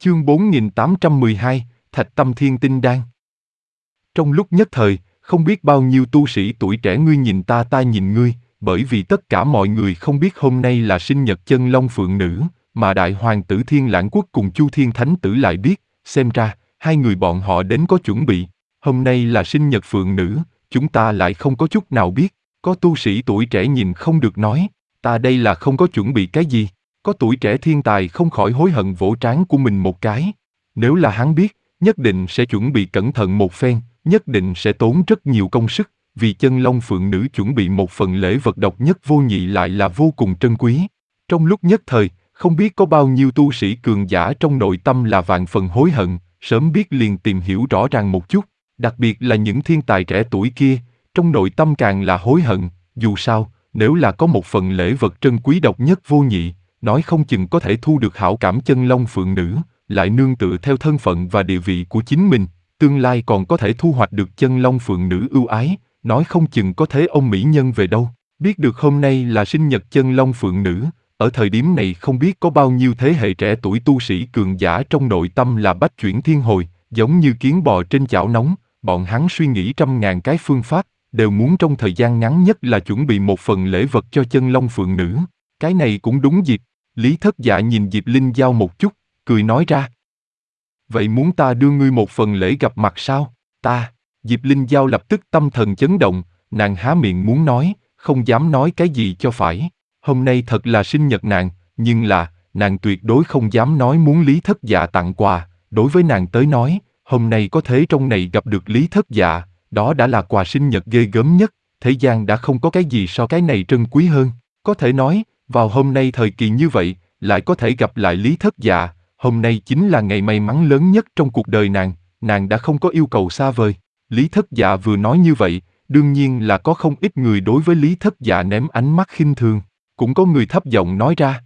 Chương 4812, Thạch Tâm Thiên Tinh Đan. Trong lúc nhất thời, không biết bao nhiêu tu sĩ tuổi trẻ ngươi nhìn ta nhìn ngươi, bởi vì tất cả mọi người không biết hôm nay là sinh nhật Chân Long Phượng Nữ, mà Đại Hoàng tử Thiên Lãng Quốc cùng Chu Thiên Thánh Tử lại biết, xem ra, hai người bọn họ đến có chuẩn bị. Hôm nay là sinh nhật Phượng Nữ, chúng ta lại không có chút nào biết. Có tu sĩ tuổi trẻ nhìn không được nói, ta đây là không có chuẩn bị cái gì. Có tuổi trẻ thiên tài không khỏi hối hận vỗ trán của mình một cái. Nếu là hắn biết, nhất định sẽ chuẩn bị cẩn thận một phen, nhất định sẽ tốn rất nhiều công sức, vì Chân Long Phượng Nữ chuẩn bị một phần lễ vật độc nhất vô nhị lại là vô cùng trân quý. Trong lúc nhất thời, không biết có bao nhiêu tu sĩ cường giả trong nội tâm là vạn phần hối hận, sớm biết liền tìm hiểu rõ ràng một chút, đặc biệt là những thiên tài trẻ tuổi kia, trong nội tâm càng là hối hận, dù sao, nếu là có một phần lễ vật trân quý độc nhất vô nhị, nói không chừng có thể thu được hảo cảm Chân Long Phượng Nữ, lại nương tựa theo thân phận và địa vị của chính mình, tương lai còn có thể thu hoạch được Chân Long Phượng Nữ ưu ái, nói không chừng có thế ông mỹ nhân về đâu. Biết được hôm nay là sinh nhật Chân Long Phượng Nữ, ở thời điểm này không biết có bao nhiêu thế hệ trẻ tuổi tu sĩ cường giả trong nội tâm là bách chuyển thiên hồi, giống như kiến bò trên chảo nóng, bọn hắn suy nghĩ trăm ngàn cái phương pháp, đều muốn trong thời gian ngắn nhất là chuẩn bị một phần lễ vật cho Chân Long Phượng Nữ. Cái này cũng đúng dịp. Lý Thất Dạ nhìn Diệp Linh Giao một chút, cười nói ra. Vậy muốn ta đưa ngươi một phần lễ gặp mặt sao? Ta, Diệp Linh Giao lập tức tâm thần chấn động, nàng há miệng muốn nói, không dám nói cái gì cho phải. Hôm nay thật là sinh nhật nàng, nhưng là, nàng tuyệt đối không dám nói muốn Lý Thất Dạ tặng quà. Đối với nàng tới nói, hôm nay có thế trong này gặp được Lý Thất Dạ, đó đã là quà sinh nhật ghê gớm nhất, thế gian đã không có cái gì so cái này trân quý hơn. Có thể nói, vào hôm nay thời kỳ như vậy, lại có thể gặp lại Lý Thất Dạ, hôm nay chính là ngày may mắn lớn nhất trong cuộc đời nàng đã không có yêu cầu xa vời. Lý Thất Dạ vừa nói như vậy, đương nhiên là có không ít người đối với Lý Thất Dạ ném ánh mắt khinh thường, cũng có người thấp giọng nói ra.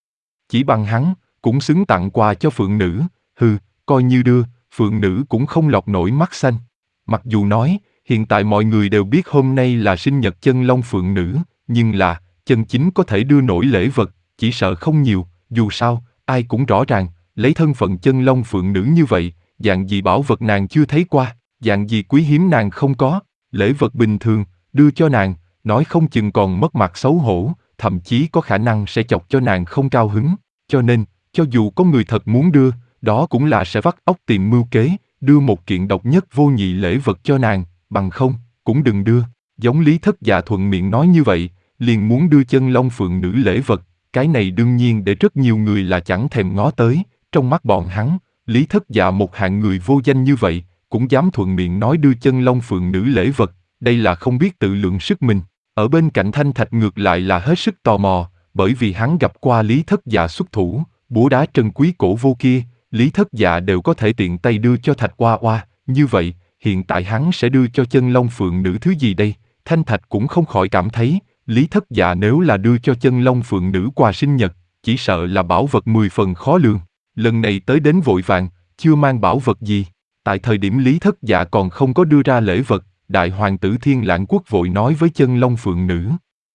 Chỉ bằng hắn, cũng xứng tặng quà cho Phượng Nữ, coi như đưa, Phượng Nữ cũng không lọt nổi mắt xanh. Mặc dù nói, hiện tại mọi người đều biết hôm nay là sinh nhật Chân Long Phượng Nữ, nhưng là, chân chính có thể đưa nổi lễ vật, chỉ sợ không nhiều, dù sao, ai cũng rõ ràng, lấy thân phận Chân Long Phượng Nữ như vậy, dạng gì bảo vật nàng chưa thấy qua, dạng gì quý hiếm nàng không có, lễ vật bình thường, đưa cho nàng, nói không chừng còn mất mặt xấu hổ, thậm chí có khả năng sẽ chọc cho nàng không cao hứng, cho nên, cho dù có người thật muốn đưa, đó cũng là sẽ vắt óc tìm mưu kế, đưa một kiện độc nhất vô nhị lễ vật cho nàng, bằng không, cũng đừng đưa, giống Lý Thất Dạ thuận miệng nói như vậy, liền muốn đưa Chân Long Phượng Nữ lễ vật, cái này đương nhiên để rất nhiều người là chẳng thèm ngó tới, trong mắt bọn hắn, Lý Thất Dạ một hạng người vô danh như vậy, cũng dám thuận miệng nói đưa Chân Long Phượng Nữ lễ vật, đây là không biết tự lượng sức mình. Ở bên cạnh Thanh Thạch ngược lại là hết sức tò mò, bởi vì hắn gặp qua Lý Thất Dạ xuất thủ, búa đá trân quý cổ vô kia, Lý Thất Dạ đều có thể tiện tay đưa cho Thạch Oa Oa, như vậy, hiện tại hắn sẽ đưa cho Chân Long Phượng Nữ thứ gì đây? Thanh Thạch cũng không khỏi cảm thấy, Lý Thất Dạ nếu là đưa cho Chân Long Phượng Nữ quà sinh nhật, chỉ sợ là bảo vật 10 phần khó lường. Lần này tới đến vội vàng, chưa mang bảo vật gì. Tại thời điểm Lý Thất Dạ còn không có đưa ra lễ vật, Đại Hoàng tử Thiên Lãng Quốc vội nói với Chân Long Phượng Nữ.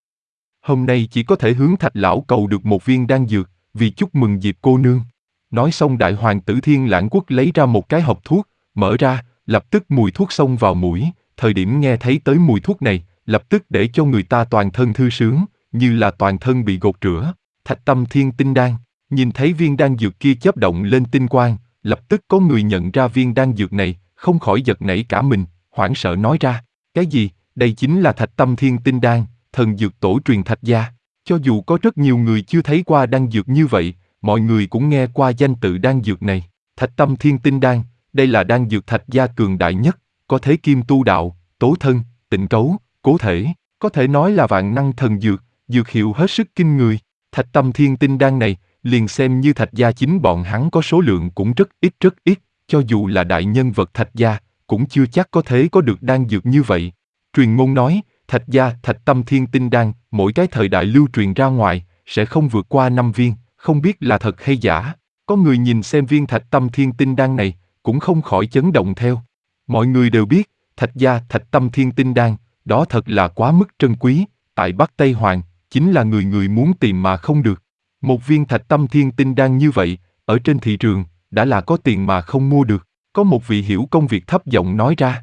Hôm nay chỉ có thể hướng Thạch Lão cầu được một viên đan dược, vì chúc mừng Diệp cô nương. Nói xong Đại Hoàng tử Thiên Lãng Quốc lấy ra một cái hộp thuốc, mở ra, lập tức mùi thuốc xông vào mũi, thời điểm nghe thấy tới mùi thuốc này, lập tức để cho người ta toàn thân thư sướng, như là toàn thân bị gột rửa. Thạch Tâm Thiên Tinh Đan, nhìn thấy viên đan dược kia chớp động lên tinh quang, lập tức có người nhận ra viên đan dược này, không khỏi giật nảy cả mình, hoảng sợ nói ra, cái gì, đây chính là Thạch Tâm Thiên Tinh Đan, thần dược tổ truyền Thạch gia. Cho dù có rất nhiều người chưa thấy qua đan dược như vậy, mọi người cũng nghe qua danh tự đan dược này. Thạch Tâm Thiên Tinh Đan, đây là đan dược Thạch gia cường đại nhất, có thế kim tu đạo, tố thân, tịnh cấu, cố thể, có thể nói là vạn năng thần dược, dược hiệu hết sức kinh người. Thạch Tâm Thiên Tinh Đan này, liền xem như Thạch gia chính bọn hắn có số lượng cũng rất ít, cho dù là đại nhân vật Thạch gia, cũng chưa chắc có thể có được đan dược như vậy. Truyền ngôn nói, Thạch gia Thạch Tâm Thiên Tinh Đan, mỗi cái thời đại lưu truyền ra ngoài, sẽ không vượt qua 5 viên, không biết là thật hay giả. Có người nhìn xem viên Thạch Tâm Thiên Tinh Đan này, cũng không khỏi chấn động theo. Mọi người đều biết, Thạch gia Thạch Tâm Thiên Tinh Đan, đó thật là quá mức trân quý, tại Bắc Tây Hoàng, chính là người người muốn tìm mà không được. Một viên Thạch Tâm Thiên Tinh Đan như vậy, ở trên thị trường, đã là có tiền mà không mua được. Có một vị hiểu công việc thấp giọng nói ra.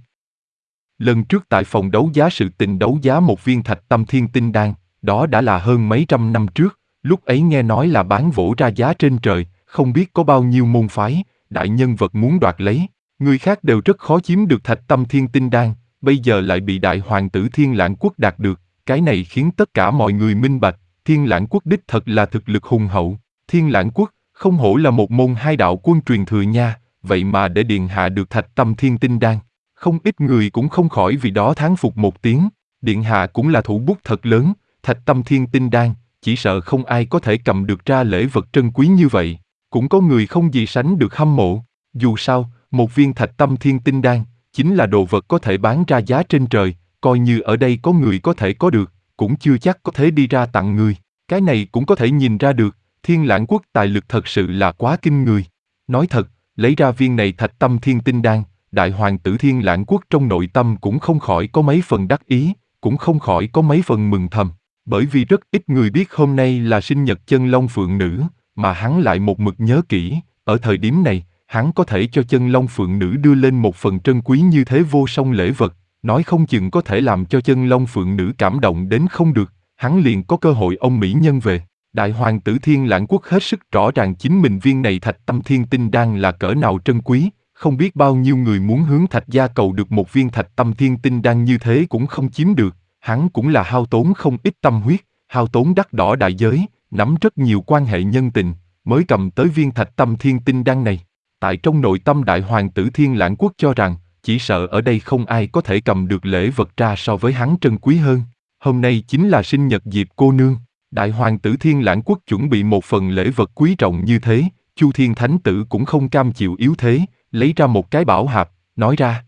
Lần trước tại phòng đấu giá sự tình đấu giá một viên thạch tâm thiên tinh đan, đó đã là hơn mấy trăm năm trước, lúc ấy nghe nói là bán vỗ ra giá trên trời, không biết có bao nhiêu môn phái, đại nhân vật muốn đoạt lấy, người khác đều rất khó chiếm được thạch tâm thiên tinh đan, bây giờ lại bị đại hoàng tử Thiên Lãng Quốc đạt được, cái này khiến tất cả mọi người minh bạch, Thiên Lãng Quốc đích thật là thực lực hùng hậu, Thiên Lãng Quốc không hổ là một môn hai đạo quân truyền thừa nha, vậy mà để điện hạ được thạch tâm thiên tinh đan. Không ít người cũng không khỏi vì đó thán phục một tiếng, điện hạ cũng là thủ bút thật lớn, thạch tâm thiên tinh đan, chỉ sợ không ai có thể cầm được ra lễ vật trân quý như vậy. Cũng có người không gì sánh được hâm mộ, dù sao, một viên thạch tâm thiên tinh đan, chính là đồ vật có thể bán ra giá trên trời, coi như ở đây có người có thể có được, cũng chưa chắc có thể đi ra tặng người. Cái này cũng có thể nhìn ra được, Thiên Lãng Quốc tài lực thật sự là quá kinh người. Nói thật, lấy ra viên này thạch tâm thiên tinh đan, đại hoàng tử Thiên Lãng Quốc trong nội tâm cũng không khỏi có mấy phần đắc ý, cũng không khỏi có mấy phần mừng thầm, bởi vì rất ít người biết hôm nay là sinh nhật chân long phượng nữ, mà hắn lại một mực nhớ kỹ, ở thời điểm này, hắn có thể cho chân long phượng nữ đưa lên một phần trân quý như thế vô song lễ vật, nói không chừng có thể làm cho chân long phượng nữ cảm động đến không được, hắn liền có cơ hội ông mỹ nhân về. Đại hoàng tử Thiên Lãng Quốc hết sức rõ ràng chính mình viên này thạch tâm thiên tinh đan là cỡ nào trân quý, không biết bao nhiêu người muốn hướng Thạch gia cầu được một viên thạch tâm thiên tinh đan như thế cũng không chiếm được, hắn cũng là hao tốn không ít tâm huyết, hao tốn đắt đỏ đại giới, nắm rất nhiều quan hệ nhân tình, mới cầm tới viên thạch tâm thiên tinh đan này. Tại trong nội tâm đại hoàng tử Thiên Lãng Quốc cho rằng, chỉ sợ ở đây không ai có thể cầm được lễ vật ra so với hắn trân quý hơn. Hôm nay chính là sinh nhật Diệp cô nương, đại hoàng tử Thiên Lãng Quốc chuẩn bị một phần lễ vật quý trọng như thế, Chu Thiên Thánh Tử cũng không cam chịu yếu thế, lấy ra một cái bảo hạp, nói ra.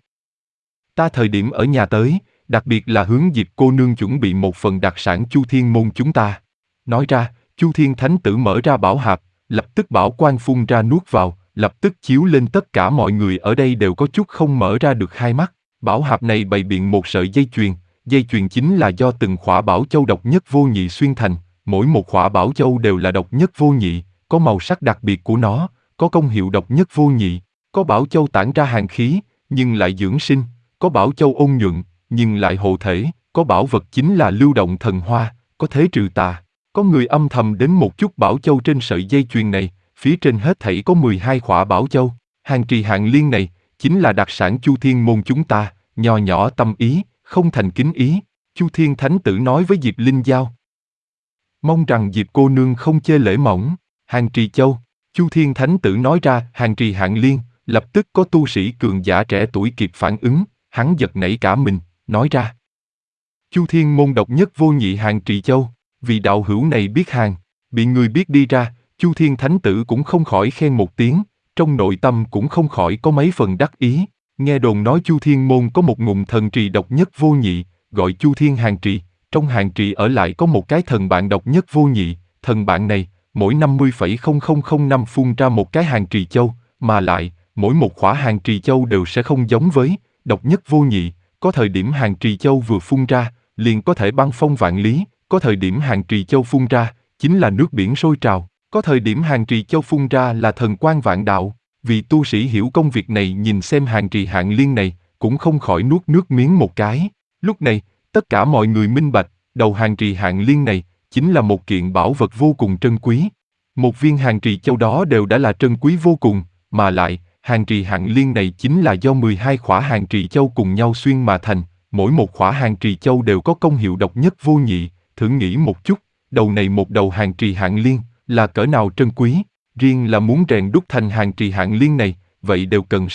Ta thời điểm ở nhà tới, đặc biệt là hướng Diệp cô nương chuẩn bị một phần đặc sản Chu Thiên môn chúng ta. Nói ra, Chu Thiên Thánh Tử mở ra bảo hạp, lập tức bảo quang phun ra nuốt vào, lập tức chiếu lên tất cả mọi người ở đây đều có chút không mở ra được hai mắt. Bảo hạp này bày biện một sợi dây chuyền chính là do từng khỏa bảo châu độc nhất vô nhị xuyên thành, mỗi một khỏa bảo châu đều là độc nhất vô nhị, có màu sắc đặc biệt của nó, có công hiệu độc nhất vô nhị. Có bảo châu tản ra hàn khí, nhưng lại dưỡng sinh, có bảo châu ôn nhuận, nhưng lại hộ thể, có bảo vật chính là lưu động thần hoa, có thế trừ tà. Có người âm thầm đến một chút bảo châu trên sợi dây chuyền này, phía trên hết thảy có 12 khỏa bảo châu. Hàng trì hạng liên này, chính là đặc sản Chu Thiên môn chúng ta, nho nhỏ tâm ý, không thành kính ý. Chu Thiên Thánh Tử nói với Diệp Linh Giao. Mong rằng Diệp cô nương không chê lễ mỏng. Hàng trì châu, Chu Thiên Thánh Tử nói ra hàng trì hạng liên. Lập tức có tu sĩ cường giả trẻ tuổi kịp phản ứng, hắn giật nảy cả mình, nói ra. Chu Thiên môn độc nhất vô nhị hàng trì châu, vì đạo hữu này biết hàng, bị người biết đi ra, Chu Thiên Thánh Tử cũng không khỏi khen một tiếng, trong nội tâm cũng không khỏi có mấy phần đắc ý, nghe đồn nói Chu Thiên môn có một ngụm thần trì độc nhất vô nhị, gọi Chu Thiên hàng trì, trong hàng trì ở lại có một cái thần bạn độc nhất vô nhị, thần bạn này, mỗi 50,0005 năm phun ra một cái hàng trì châu, mà lại, mỗi một khỏa hàng trì châu đều sẽ không giống với, độc nhất vô nhị, có thời điểm hàng trì châu vừa phun ra, liền có thể băng phong vạn lý, có thời điểm hàng trì châu phun ra, chính là nước biển sôi trào, có thời điểm hàng trì châu phun ra là thần quang vạn đạo, vì tu sĩ hiểu công việc này nhìn xem hàng trì hạng liên này, cũng không khỏi nuốt nước miếng một cái. Lúc này, tất cả mọi người minh bạch, đầu hàng trì hạng liên này, chính là một kiện bảo vật vô cùng trân quý. Một viên hàng trì châu đó đều đã là trân quý vô cùng, mà lại, hàng trì hạng liên này chính là do 12 khỏa hàng trì châu cùng nhau xuyên mà thành, mỗi một khỏa hàng trì châu đều có công hiệu độc nhất vô nhị, thử nghĩ một chút, đầu này một đầu hàng trì hạng liên, là cỡ nào trân quý, riêng là muốn rèn đúc thành hàng trì hạng liên này, vậy đều cần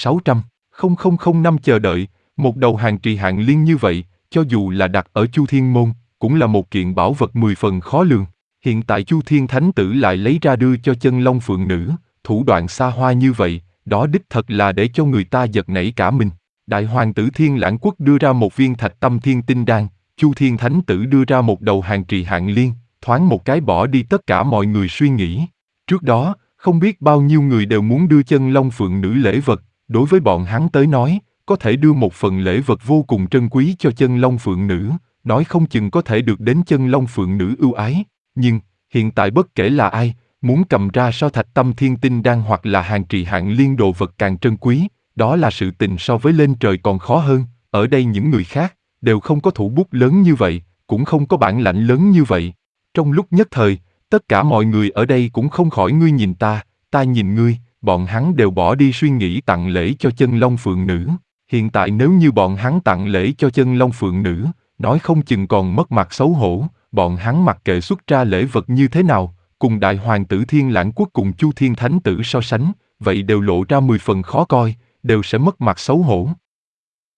600,000 năm chờ đợi, một đầu hàng trì hạng liên như vậy, cho dù là đặt ở Chu Thiên môn, cũng là một kiện bảo vật 10 phần khó lường. Hiện tại Chu Thiên Thánh Tử lại lấy ra đưa cho chân long phượng nữ, thủ đoạn xa hoa như vậy, đó đích thật là để cho người ta giật nảy cả mình. Đại hoàng tử Thiên Lãng Quốc đưa ra một viên thạch tâm thiên tinh đan, Chu Thiên Thánh Tử đưa ra một đầu hàng trì hạng liên, thoáng một cái bỏ đi tất cả mọi người suy nghĩ. Trước đó, không biết bao nhiêu người đều muốn đưa chân long phượng nữ lễ vật, đối với bọn hắn tới nói, có thể đưa một phần lễ vật vô cùng trân quý cho chân long phượng nữ, nói không chừng có thể được đến chân long phượng nữ ưu ái. Nhưng, hiện tại bất kể là ai, Muốn cầm ra so thạch tâm thiên tinh đan hoặc là hàng trì hạng liên đồ vật càng trân quý, đó là sự tình so với lên trời còn khó hơn, ở đây những người khác, đều không có thủ bút lớn như vậy, cũng không có bản lãnh lớn như vậy. Trong lúc nhất thời, tất cả mọi người ở đây cũng không khỏi ngươi nhìn ta nhìn ngươi, bọn hắn đều bỏ đi suy nghĩ tặng lễ cho chân long phượng nữ. Hiện tại nếu như bọn hắn tặng lễ cho chân long phượng nữ, nói không chừng còn mất mặt xấu hổ, bọn hắn mặc kệ xuất ra lễ vật như thế nào, cùng đại hoàng tử Thiên Lãng Quốc cùng Chu Thiên Thánh Tử so sánh, vậy đều lộ ra 10 phần khó coi, đều sẽ mất mặt xấu hổ.